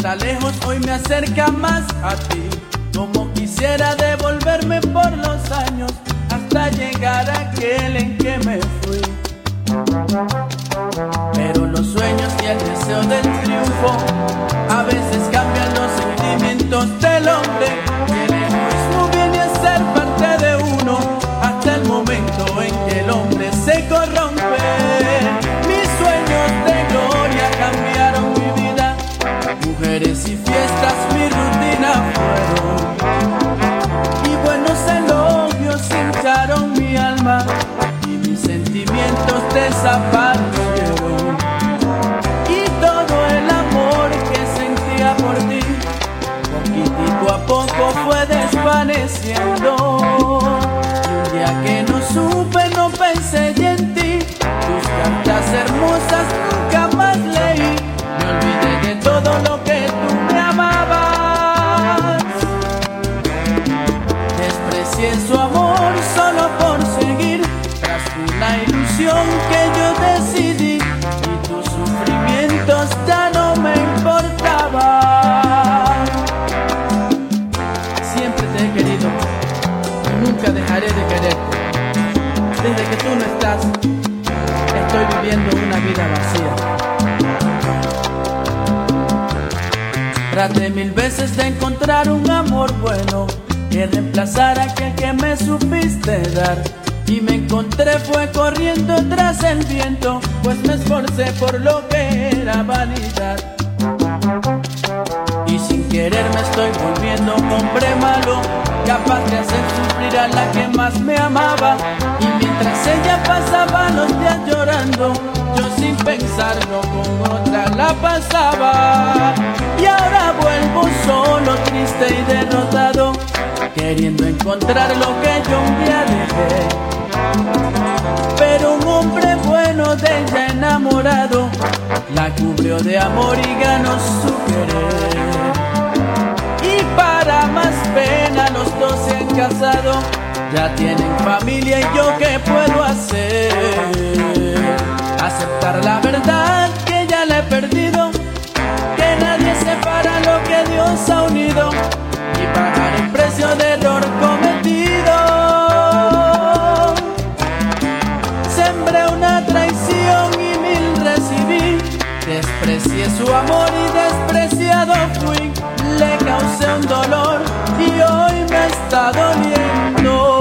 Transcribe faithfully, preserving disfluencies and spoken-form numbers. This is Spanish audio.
está lejos hoy me acerca más a ti. Como quisiera devolverme por los años hasta llegar a aquel en que me fui. Pero los sueños y el deseo del triunfo a veces cambian los sentimientos del hombre. Y el egoísmo viene a ser parte de uno hasta el momento en que el hombre se corrompe. Mis sueños de gloria cambiaron mi vida, mujeres y fiestas mi rutina fueron, y buenos elogios hincharon mi alma y mis sentimientos desaparecieron. Y todo el amor que sentía por ti, poquitico a poco fue desvaneciendo. Y un día que no supe, no pensé ya en ti. Tus cartas hermosas nunca más leí. Me olvidé de todo lo que tú me amabas. Desprecié su amor solo por seguir tras una ilusión que yo decidí, y tus sufrimientos ya no me importaban. Siempre te he querido, nunca dejaré de quererte. Desde que tú no estás, estoy viviendo una vida vacía. Traté mil veces de encontrar un amor bueno que reemplazara aquel que me supiste dar, y me encontré fue corriendo tras el viento, pues me esforcé por lo que era vanidad. Y sin querer me estoy volviendo un hombre malo, capaz de hacer sufrir a la que más me amaba. Y mientras ella pasaba los días llorando, yo sin pensarlo con otra la pasaba. Y ahora vuelvo solo, triste y derrotado, queriendo encontrar lo que yo un día dejé. Pero un hombre bueno de ella enamorado la cubrió de amor y ganó su querer. Y para más pena los dos se han casado, ya tienen familia, y yo qué puedo hacer. Aceptar la verdad que ya la he perdido, que nadie separa lo que Dios ha unido, y pagar el precio del error cometido. Sembré una traición y mil recibí, desprecié su amor y despreciado fui. Le causé un dolor y hoy me está doliendo.